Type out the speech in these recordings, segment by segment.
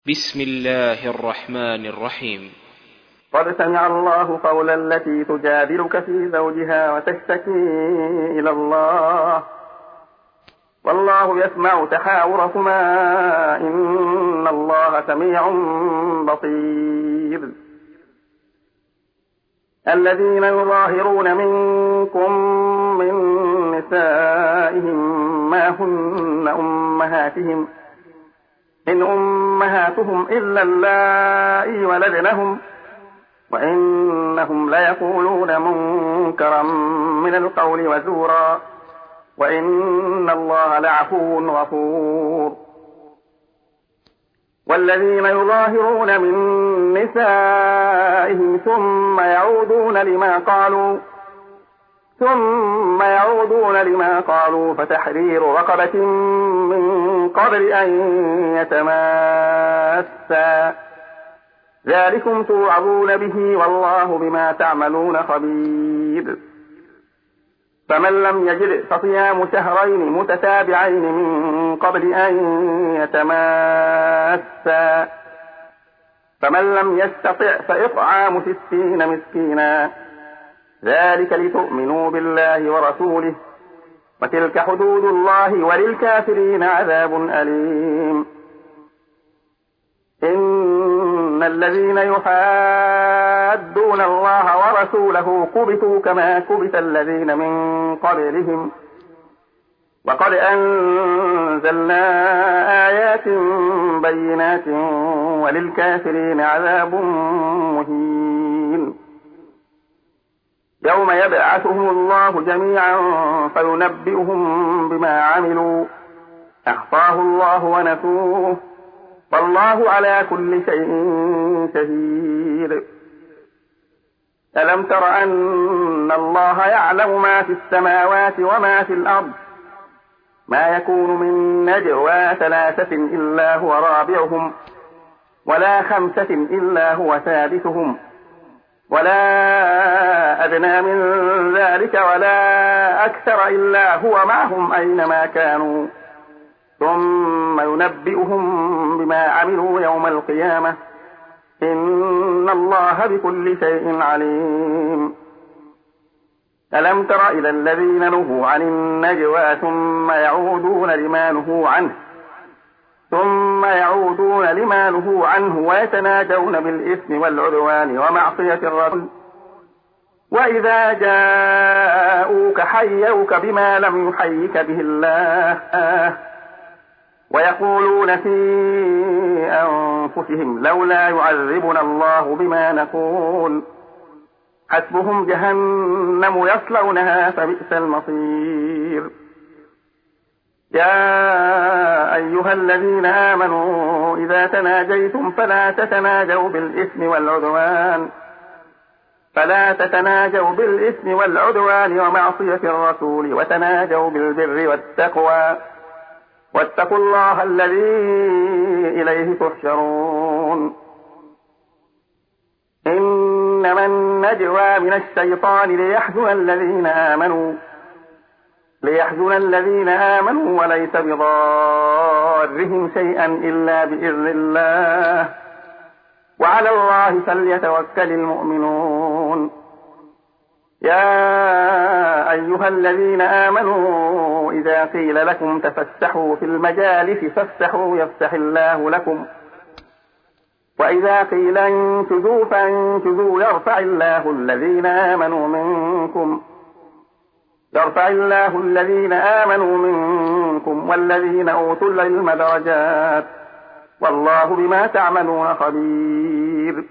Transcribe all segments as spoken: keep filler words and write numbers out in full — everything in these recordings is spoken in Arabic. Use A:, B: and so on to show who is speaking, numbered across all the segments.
A: بسم الله الرحمن الرحيم.
B: قد سمع الله قول التي تجادلك في زوجها وتشتكي إلى الله والله يسمع تحاوركما إن الله سميع بصير. الذين يظاهرون منكم من نسائهم ما هن أمهاتهم إن أمهاتهم إلا اللائي ولدنهم وإنهم ليقولون منكرا من القول وزورا وإن الله لعفو غفور. والذين يظاهرون من نسائهم ثم يعودون لما قالوا ثم يعودون لما قالوا فتحرير رقبة من قبل أن يتماسا ذلكم توعظون به والله بما تعملون خبير. فمن لم يجد فصيام شهرين متتابعين من قبل أن يتماسا فمن لم يستطع فإطعام ستين مسكينا ذلك لتؤمنوا بالله ورسوله وتلك حدود الله وللكافرين عذاب أليم. إن الذين يحادون الله ورسوله كبتوا كما كبت الذين من قبلهم وقد أنزلنا آيات بينات وللكافرين عذاب مهين. يوم يبعثهم الله جميعا فينبئهم بما عملوا أحصاه الله ونسوه والله على كل شيء شهيد. ألم تر أن الله يعلم ما في السماوات وما في الأرض ما يكون من نجوى ثلاثة إلا هو رابعهم ولا خمسة إلا هو سادسهم ولا أدنى من ذلك ولا أكثر إلا هو معهم أينما كانوا ثم ينبئهم بما عملوا يوم القيامة إن الله بكل شيء عليم. ألم تر إلى الذين نهوا عن النجوى ثم يعودون لما نهوا عنه ثم يعودون لما نهوا عنه ويتناجون بالإثم والعدوان ومعصية الرسول وإذا جاءوك حيوك بما لم يحيك به الله ويقولون في أنفسهم لولا يعذبنا الله بما نقول حسبهم جهنم يصلونها فبئس المصير. يا أيها الذين آمنوا إذا تناجيتم فلا تتناجوا بالإثم والعدوان فلا تتناجوا بالإثم والعدوان ومعصية الرسول وتناجوا بالبر والتقوى واتقوا الله الذي إليه تحشرون. إنما النجوى من الشيطان ليحزن الذين آمنوا ليحزن الذين آمنوا وليس بضارهم شيئا إلا بإذن الله وعلى الله فليتوكل المؤمنون. يا أيها الذين آمنوا إذا قيل لكم تفسحوا في المجالس فافسحوا يفسح الله لكم وإذا قيل انشزوا فانشزوا يرفع الله الذين آمنوا منكم يرفع الله الذين آمنوا منكم والذين أوتوا العلم درجات والله بما تعملون خبير.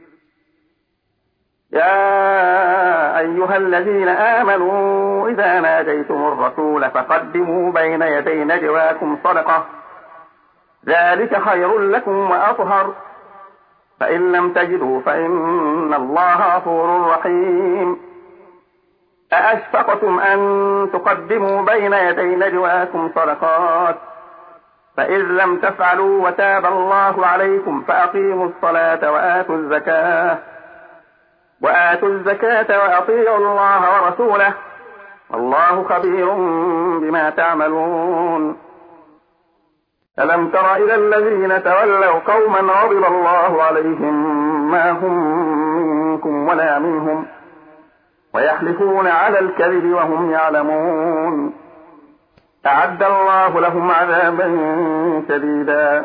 B: يا أيها الذين آمنوا إذا ناجيتم الرسول فقدموا بين يدي نجواكم صدقة ذلك خير لكم وأطهر فإن لم تجدوا فإن الله غفور رحيم. أأشفقتم أن تقدموا بين يدي نجواكم صدقات فإذ لم تفعلوا وتاب الله عليكم فأقيموا الصلاة وآتوا الزكاة وآتوا الزكاة وأطيعوا الله ورسوله والله خبير بما تعملون. ألم تر إلى الذين تولوا قوما غضب الله عليهم ما هم منكم ولا منهم ويحلفون على الكذب وهم يعلمون أعد الله لهم عذابا شديدا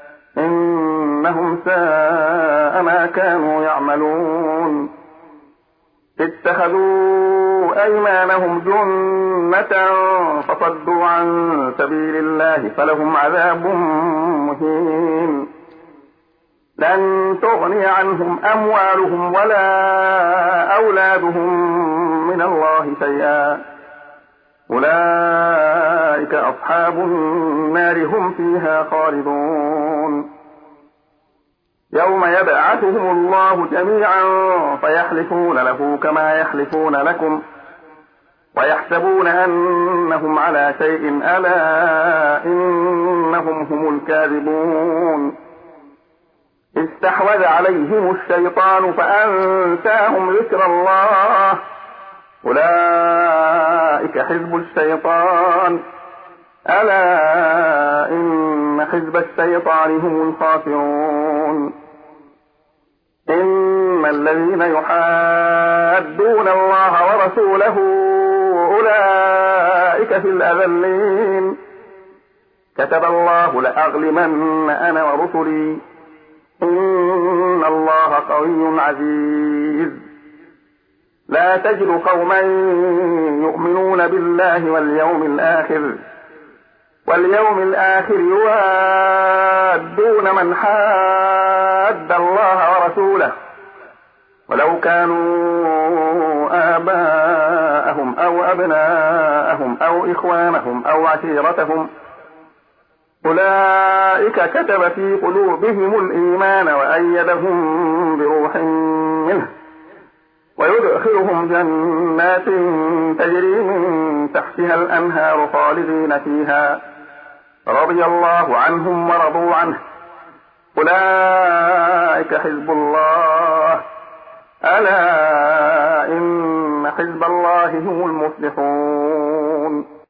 B: إنهم ساء ما كانوا يعملون اتخذوا أيمانهم جنة فصدوا عن سبيل الله فلهم عذاب مهين لن تغني عنهم أموالهم ولا أولادهم من الله شيئا أولئك أصحاب النار هم فيها خالدون يوم يبعثهم الله جميعا فيحلفون له كما يحلفون لكم ويحسبون أنهم على شيء ألا إنهم هم الكاذبون استحوذ عليهم الشيطان فأنساهم ذكر الله أولئك حزب الشيطان ألا إن حزب الشيطان هم الخاسرون إن الذين يحادون الله ورسوله أولئك في الأذلين كتب الله لأغلبن أنا ورسلي إن الله قوي عزيز لا تجد قوما يؤمنون بالله واليوم الآخر واليوم الآخر يوادون من حاد الله ورسوله ولو كانوا آباءهم أو أبناءهم أو إخوانهم أو عشيرتهم أولئك كتب في قلوبهم الإيمان وأيدهم بروح منه ويدخلهم جنات تجري من تحتها الأنهار خالدين فيها رضي الله عنهم ورضوا عنه أولئك حزب الله ألا إن حزب الله هم المفلحون